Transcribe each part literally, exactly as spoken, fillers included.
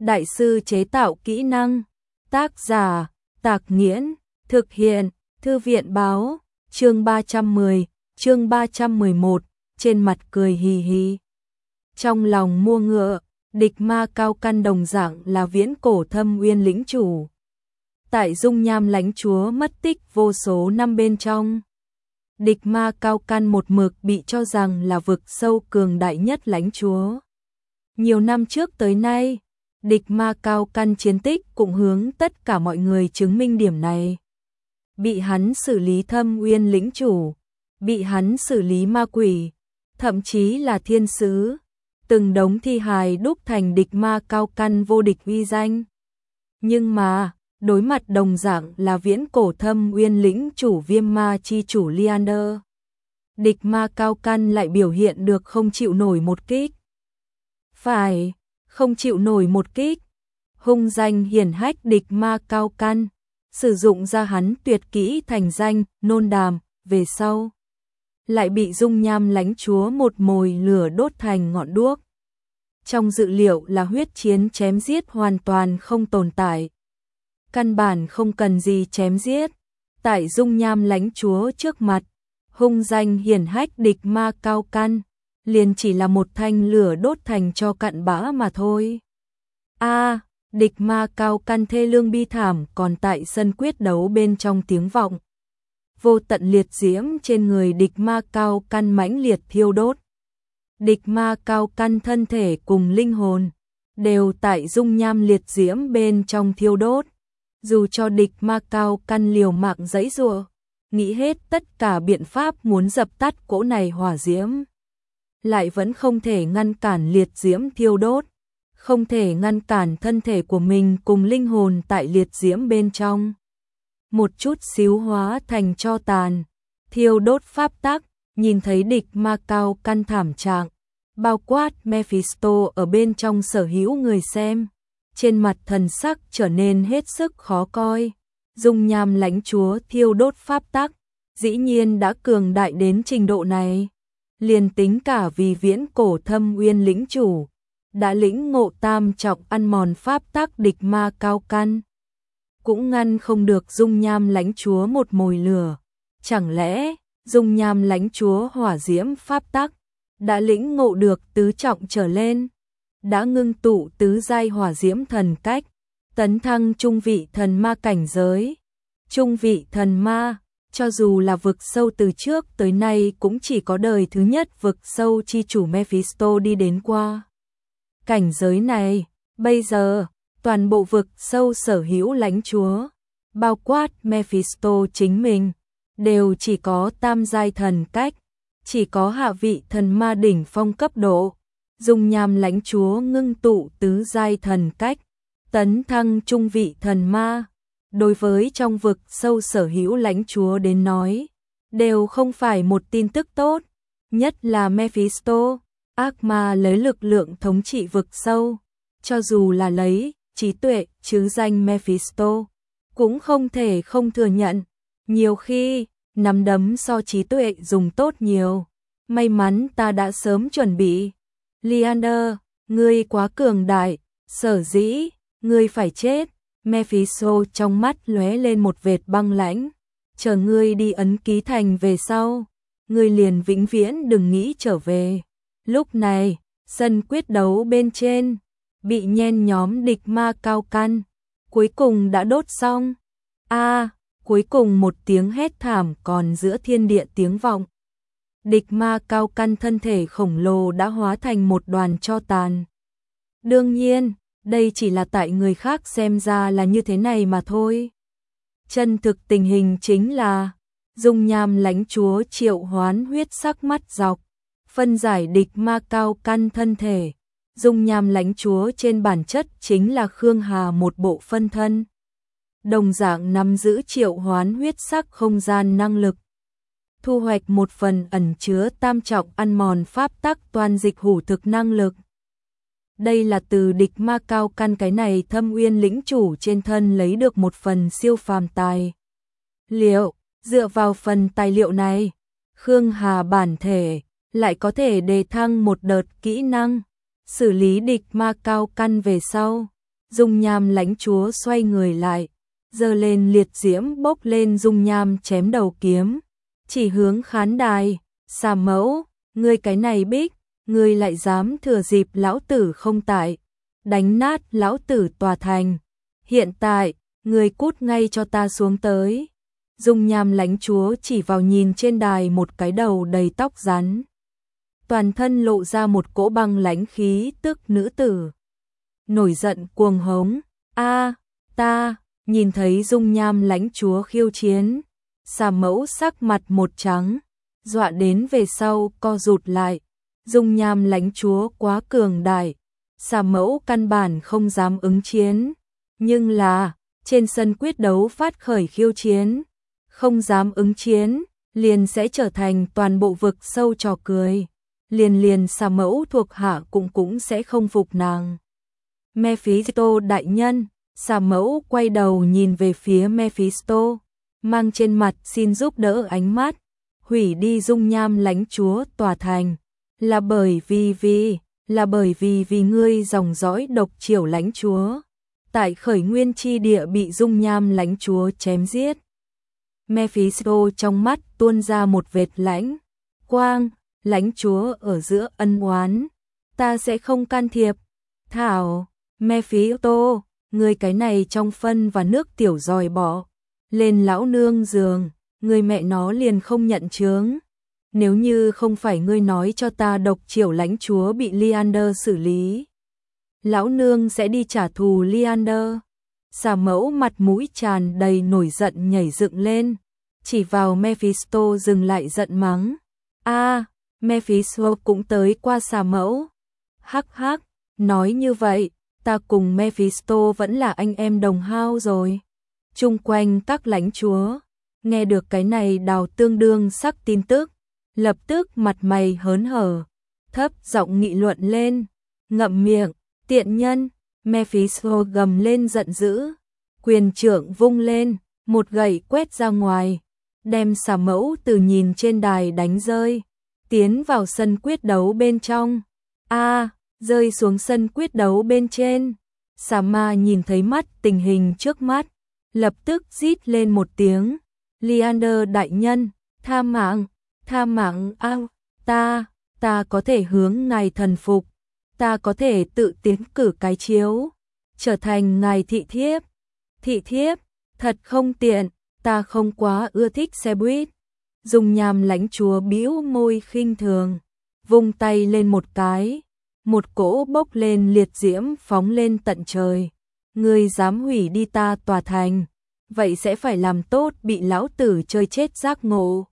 Đại sư chế tạo kỹ năng. Tác giả, Tạc Nghiễn. Thực hiện, Thư viện báo. Chương ba trăm mười, chương ba trăm mười một, trên mặt cười hì hì. Trong lòng mua ngựa, địch ma cao căn đồng dạng là viễn cổ thâm uyên lĩnh chủ. Tại dung nham lãnh chúa mất tích vô số năm bên trong. Địch ma cao căn một mực bị cho rằng là vực sâu cường đại nhất lãnh chúa. Nhiều năm trước tới nay, địch ma cao căn chiến tích cũng hướng tất cả mọi người chứng minh điểm này. Bị hắn xử lý thâm uyên lĩnh chủ, bị hắn xử lý ma quỷ, thậm chí là thiên sứ, từng đống thi hài đúc thành địch ma cao căn vô địch uy danh. Nhưng mà, đối mặt đồng dạng là viễn cổ thâm uyên lĩnh chủ viêm ma chi chủ Liander, địch ma cao căn lại biểu hiện được không chịu nổi một kích. Phải, không chịu nổi một kích. Hung danh hiển hách địch ma cao căn, sử dụng ra hắn tuyệt kỹ thành danh nôn đàm, về sau lại bị dung nham lãnh chúa một mồi lửa đốt thành ngọn đuốc. Trong dự liệu là huyết chiến chém giết hoàn toàn không tồn tại. Căn bản không cần gì chém giết. Tại dung nham lãnh chúa trước mặt, hung danh hiển hách địch ma cao căn, liền chỉ là một thanh lửa đốt thành cho cặn bã mà thôi. A, địch ma cao căn thê lương bi thảm còn tại sân quyết đấu bên trong tiếng vọng. Vô tận liệt diễm trên người địch ma cao căn mãnh liệt thiêu đốt. Địch ma cao căn thân thể cùng linh hồn đều tại dung nham liệt diễm bên trong thiêu đốt. Dù cho địch ma cao căn liều mạng giãy giụa, nghĩ hết tất cả biện pháp muốn dập tắt cỗ này hỏa diễm, lại vẫn không thể ngăn cản liệt diễm thiêu đốt, không thể ngăn cản thân thể của mình cùng linh hồn tại liệt diễm bên trong. Một chút xíu hóa thành tro tàn, thiêu đốt pháp tắc, nhìn thấy địch ma cao căn thảm trạng, bao quát Mephisto ở bên trong sở hữu người xem. Trên mặt thần sắc trở nên hết sức khó coi. Dung nham lãnh chúa thiêu đốt pháp tắc, dĩ nhiên đã cường đại đến trình độ này. Liền tính cả vì viễn cổ thâm uyên lĩnh chủ, đã lĩnh ngộ tam trọng ăn mòn pháp tắc địch ma cao căn, cũng ngăn không được dung nham lãnh chúa một mồi lửa. Chẳng lẽ, dung nham lãnh chúa hỏa diễm pháp tắc, đã lĩnh ngộ được tứ trọng trở lên? Đã ngưng tụ tứ giai hỏa diễm thần cách, tấn thăng trung vị thần ma cảnh giới. Trung vị thần ma, cho dù là vực sâu từ trước tới nay cũng chỉ có đời thứ nhất vực sâu chi chủ Mephisto đi đến qua. Cảnh giới này, bây giờ, toàn bộ vực sâu sở hữu lãnh chúa, bao quát Mephisto chính mình, đều chỉ có tam giai thần cách, chỉ có hạ vị thần ma đỉnh phong cấp độ. Dung nham lãnh chúa ngưng tụ tứ giai thần cách, tấn thăng trung vị thần ma. Đối với trong vực sâu sở hữu lãnh chúa đến nói, đều không phải một tin tức tốt. Nhất là Mephisto, ác ma lấy lực lượng thống trị vực sâu, cho dù là lấy trí tuệ chứ danh Mephisto, cũng không thể không thừa nhận. Nhiều khi, nắm đấm so trí tuệ dùng tốt nhiều. May mắn ta đã sớm chuẩn bị. Liander, ngươi quá cường đại, sở dĩ, ngươi phải chết. Mephisto trong mắt lóe lên một vệt băng lãnh. Chờ ngươi đi ấn ký thành về sau, ngươi liền vĩnh viễn đừng nghĩ trở về. Lúc này, sân quyết đấu bên trên, bị nhen nhóm địch ma cao căn, cuối cùng đã đốt xong. A, cuối cùng một tiếng hét thảm còn giữa thiên địa tiếng vọng. Địch ma cao căn thân thể khổng lồ đã hóa thành một đoàn tro tàn. Đương nhiên, đây chỉ là tại người khác xem ra là như thế này mà thôi. Chân thực tình hình chính là, dung nham lãnh chúa triệu hoán huyết sắc mắt dọc, phân giải địch ma cao căn thân thể. Dung nham lãnh chúa trên bản chất chính là Khương Hà một bộ phân thân. Đồng dạng nắm giữ triệu hoán huyết sắc không gian năng lực. Thu hoạch một phần ẩn chứa tam trọng ăn mòn pháp tắc toàn dịch hủ thực năng lực. Đây là từ địch ma cao căn cái này thâm uyên lĩnh chủ trên thân lấy được một phần siêu phàm tài liệu. Dựa vào phần tài liệu này, Khương Hà bản thể lại có thể đề thăng một đợt kỹ năng, xử lý địch ma cao căn về sau, Dung nham lãnh chúa xoay người lại, giơ lên liệt diễm bốc lên dung nham chém đầu kiếm, chỉ hướng khán đài, xà mẫu, ngươi cái này bích, ngươi lại dám thừa dịp lão tử không tại, đánh nát lão tử tòa thành. Hiện tại, ngươi cút ngay cho ta xuống tới. Dung nham lãnh chúa chỉ vào nhìn trên đài một cái đầu đầy tóc rắn. Toàn thân lộ ra một cỗ băng lãnh khí tức nữ tử. Nổi giận cuồng hống, a ta, nhìn thấy dung nham lãnh chúa khiêu chiến. Xà mẫu sắc mặt một trắng, dọa đến về sau co rụt lại. Dung nham lãnh chúa quá cường đại, xà mẫu căn bản không dám ứng chiến. Nhưng là, trên sân quyết đấu phát khởi khiêu chiến, không dám ứng chiến, liền sẽ trở thành toàn bộ vực sâu trò cười. Liền liền xà mẫu thuộc hạ cũng cũng sẽ không phục nàng. Mephisto đại nhân, xà mẫu quay đầu nhìn về phía Mephisto, mang trên mặt xin giúp đỡ ánh mắt, hủy đi dung nham lãnh chúa tòa thành, là bởi vì vì, là bởi vì vì ngươi dòng dõi độc triều lãnh chúa, tại khởi nguyên chi địa bị dung nham lãnh chúa chém giết. Mephisto trong mắt tuôn ra một vệt lãnh quang, lãnh chúa ở giữa ân oán, ta sẽ không can thiệp. Thảo, Mephisto, ngươi cái này trong phân và nước tiểu dòi bỏ lên lão nương giường, ngươi mẹ nó liền không nhận chướng. Nếu như không phải ngươi nói cho ta độc triều lãnh chúa bị Liander xử lý, lão nương sẽ đi trả thù Liander. Xà mẫu mặt mũi tràn đầy nổi giận nhảy dựng lên, chỉ vào Mephisto dừng lại giận mắng. A, à, Mephisto cũng tới qua xà mẫu. Hắc hắc, nói như vậy, ta cùng Mephisto vẫn là anh em đồng hao rồi. Chung quanh các lãnh chúa, nghe được cái này đào tương đương sắc tin tức, lập tức mặt mày hớn hở, thấp giọng nghị luận lên. Ngậm miệng, tiện nhân. Mephisto gầm lên giận dữ, quyền trượng vung lên, một gậy quét ra ngoài, đem xà mẫu từ nhìn trên đài đánh rơi, tiến vào sân quyết đấu bên trong. A, à, rơi xuống sân quyết đấu bên trên. Xà ma nhìn thấy mắt tình hình trước mắt, lập tức rít lên một tiếng. Liander đại nhân, tha mạng, tha mạng ao, ta, ta có thể hướng ngài thần phục. Ta có thể tự tiến cử cái chiếu, trở thành ngài thị thiếp. Thị thiếp, thật không tiện, ta không quá ưa thích xe buýt. Dung nham lãnh chúa bĩu môi khinh thường, vung tay lên một cái, một cỗ bốc lên liệt diễm phóng lên tận trời. Ngươi dám hủy đi ta tòa thành, vậy sẽ phải làm tốt bị lão tử chơi chết giác ngộ.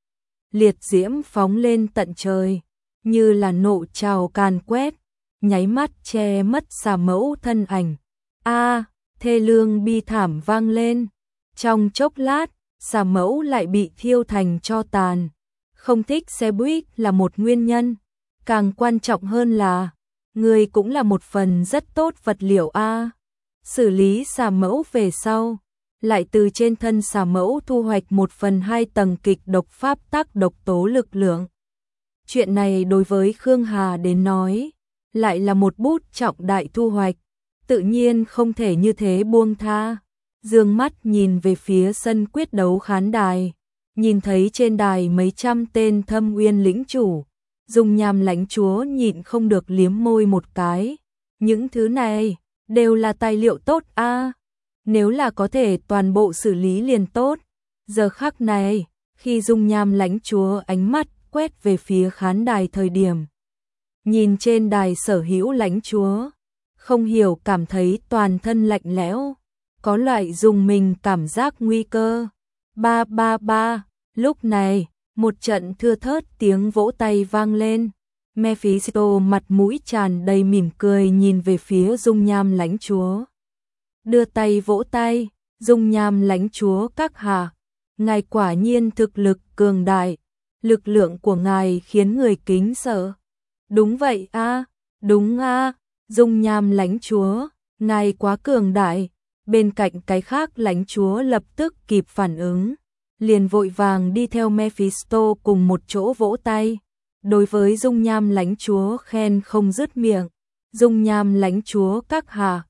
Liệt diễm phóng lên tận trời, như là nộ trào càn quét, nháy mắt che mất xà mẫu thân ảnh. A, à, thê lương bi thảm vang lên. Trong chốc lát, xà mẫu lại bị thiêu thành tro tàn. Không thích xe buýt là một nguyên nhân, càng quan trọng hơn là người cũng là một phần rất tốt vật liệu a. À. Xử lý xà mẫu về sau, lại từ trên thân xà mẫu thu hoạch một phần hai tầng kịch độc pháp tắc độc tố lực lượng. Chuyện này đối với Khương Hà đến nói, lại là một bút trọng đại thu hoạch, tự nhiên không thể như thế buông tha. Dương mắt nhìn về phía sân quyết đấu khán đài, nhìn thấy trên đài mấy trăm tên thâm uyên lĩnh chủ, dung nham lãnh chúa nhịn không được liếm môi một cái. Những thứ này đều là tài liệu tốt a, à. Nếu là có thể toàn bộ xử lý liền tốt. Giờ khắc này, khi dung nham lãnh chúa ánh mắt quét về phía khán đài thời điểm, nhìn trên đài sở hữu lãnh chúa, không hiểu cảm thấy toàn thân lạnh lẽo, có loại dùng mình cảm giác nguy cơ. Ba ba ba, lúc này, một trận thưa thớt tiếng vỗ tay vang lên. Mephisto mặt mũi tràn đầy mỉm cười nhìn về phía dung nham lãnh chúa. Đưa tay vỗ tay, dung nham lãnh chúa các hạ, ngài quả nhiên thực lực cường đại, lực lượng của ngài khiến người kính sợ. Đúng vậy a, à, đúng a, à, dung nham lãnh chúa, ngài quá cường đại. Bên cạnh cái khác lãnh chúa lập tức kịp phản ứng, liền vội vàng đi theo Mephisto cùng một chỗ vỗ tay. Đối với dung nham lãnh chúa khen không dứt miệng. Dung nham lãnh chúa các hạ,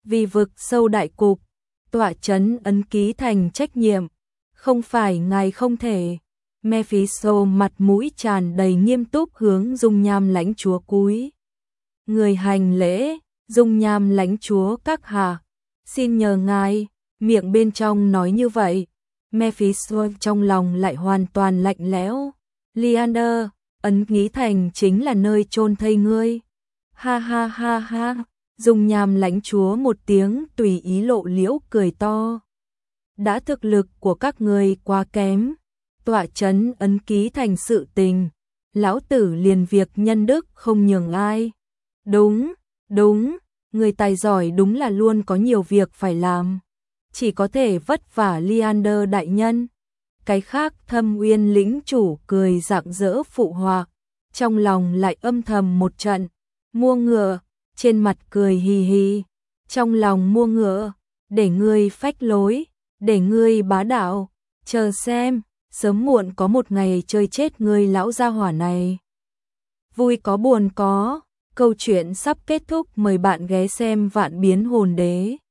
vì vực sâu đại cục, tọa chấn ấn ký thành trách nhiệm, không phải ngài không thể. Mephisto mặt mũi tràn đầy nghiêm túc hướng dung nham lãnh chúa cúi người hành lễ. Dung nham lãnh chúa các hạ, xin nhờ ngài. Miệng bên trong nói như vậy, Mephisto trong lòng lại hoàn toàn lạnh lẽo. Leander, ấn ký thành chính là nơi chôn thây ngươi. Ha ha ha ha. Dung nham lãnh chúa một tiếng tùy ý lộ liễu cười to. Đã thực lực của các ngươi quá kém, tọa chấn ấn ký thành sự tình, lão tử liền việc nhân đức không nhường ai. Đúng, đúng, người tài giỏi đúng là luôn có nhiều việc phải làm, chỉ có thể vất vả Leander đại nhân. Cái khác Thâm Uyên lĩnh chủ cười rạng rỡ phụ họa, trong lòng lại âm thầm một trận. Mua ngựa, trên mặt cười hì hì, trong lòng mua ngựa, để ngươi phách lối, để ngươi bá đạo, chờ xem, sớm muộn có một ngày chơi chết ngươi lão gia hỏa này. Vui có buồn có, câu chuyện sắp kết thúc, mời bạn ghé xem Vạn Biến Hồn Đế.